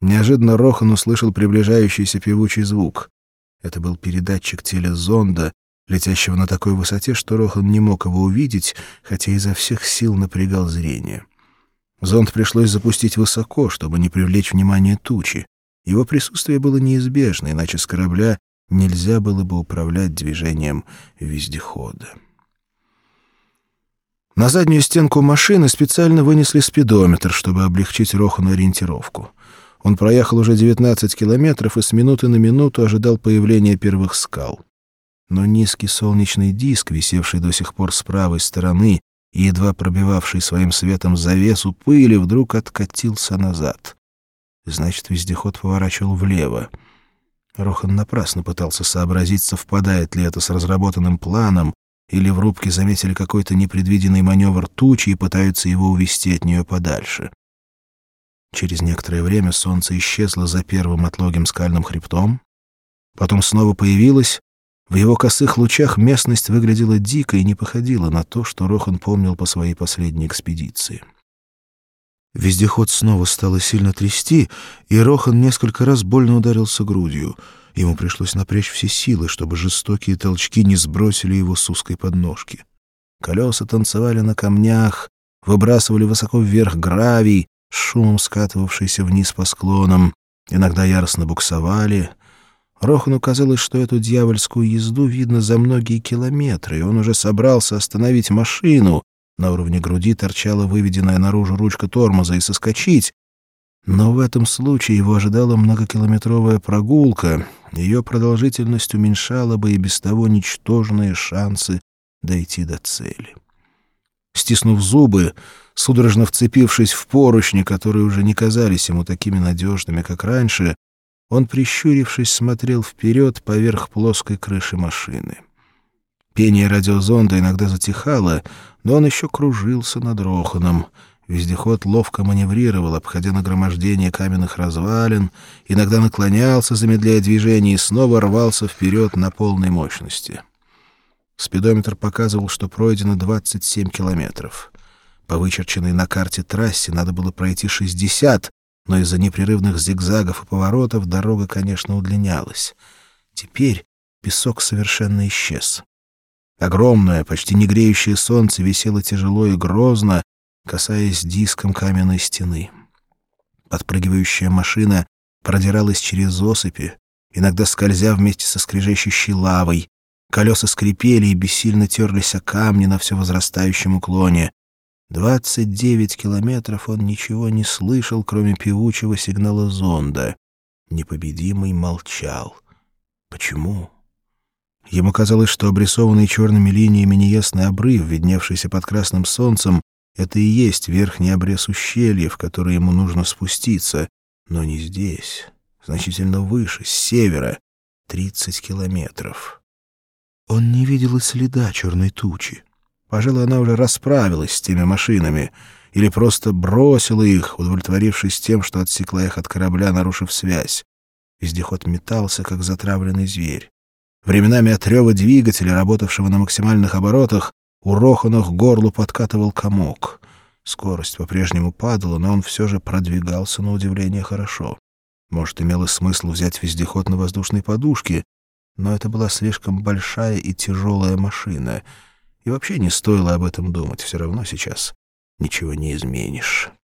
Неожиданно Рохан услышал приближающийся певучий звук. Это был передатчик телезонда, летящего на такой высоте, что Рохан не мог его увидеть, хотя изо всех сил напрягал зрение. Зонд пришлось запустить высоко, чтобы не привлечь внимание тучи. Его присутствие было неизбежно, иначе с корабля нельзя было бы управлять движением вездехода. На заднюю стенку машины специально вынесли спидометр, чтобы облегчить Рохану ориентировку. Он проехал уже 19 километров и с минуты на минуту ожидал появления первых скал. Но низкий солнечный диск, висевший до сих пор с правой стороны и едва пробивавший своим светом завесу пыли, вдруг откатился назад. Значит, вездеход поворачивал влево. Рохан напрасно пытался сообразить, совпадает ли это с разработанным планом, или в рубке заметили какой-то непредвиденный маневр тучи и пытаются его увести от нее подальше. Через некоторое время солнце исчезло за первым отлогим скальным хребтом, потом снова появилось. В его косых лучах местность выглядела дико и не походила на то, что Рохан помнил по своей последней экспедиции. Вездеход снова стало сильно трясти, и Рохан несколько раз больно ударился грудью. Ему пришлось напрячь все силы, чтобы жестокие толчки не сбросили его с узкой подножки. Колеса танцевали на камнях, выбрасывали высоко вверх гравий, с шумом скатывавшийся вниз по склонам, иногда яростно буксовали. Рохану казалось, что эту дьявольскую езду видно за многие километры, и он уже собрался остановить машину. На уровне груди торчала выведенная наружу ручка тормоза и соскочить. Но в этом случае его ожидала многокилометровая прогулка, ее продолжительность уменьшала бы и без того ничтожные шансы дойти до цели. Стиснув зубы, судорожно вцепившись в поручни, которые уже не казались ему такими надежными, как раньше, он, прищурившись, смотрел вперед поверх плоской крыши машины. Пение радиозонда иногда затихало, но он еще кружился над Роханом. Вездеход ловко маневрировал, обходя нагромождение каменных развалин, иногда наклонялся, замедляя движение, и снова рвался вперед на полной мощности. Спидометр показывал, что пройдено 27 километров. По вычерченной на карте трассе надо было пройти 60, но из-за непрерывных зигзагов и поворотов дорога, конечно, удлинялась. Теперь песок совершенно исчез. Огромное, почти не греющее солнце висело тяжело и грозно, касаясь диском каменной стены. Подпрыгивающая машина продиралась через осыпи, иногда скользя вместе со скрежещущей лавой. Колеса скрипели и бессильно терлись о камни на все возрастающем уклоне. 29 километров он ничего не слышал, кроме певучего сигнала зонда. Непобедимый молчал. Почему? Ему казалось, что обрисованный черными линиями неясный обрыв, видневшийся под красным солнцем, это и есть верхний обрез ущелья, в который ему нужно спуститься. Но не здесь. Значительно выше, с севера. 30 километров. Он не видел и следа черной тучи. Пожалуй, она уже расправилась с теми машинами или просто бросила их, удовлетворившись тем, что отсекла их от корабля, нарушив связь. Вездеход метался, как затравленный зверь. Временами от рева двигателя, работавшего на максимальных оборотах, у Рохана к горлу подкатывал комок. Скорость по-прежнему падала, но он все же продвигался на удивление хорошо. Может, имело смысл взять вездеход на воздушной подушке, но это была слишком большая и тяжелая машина, и вообще не стоило об этом думать, все равно сейчас ничего не изменишь.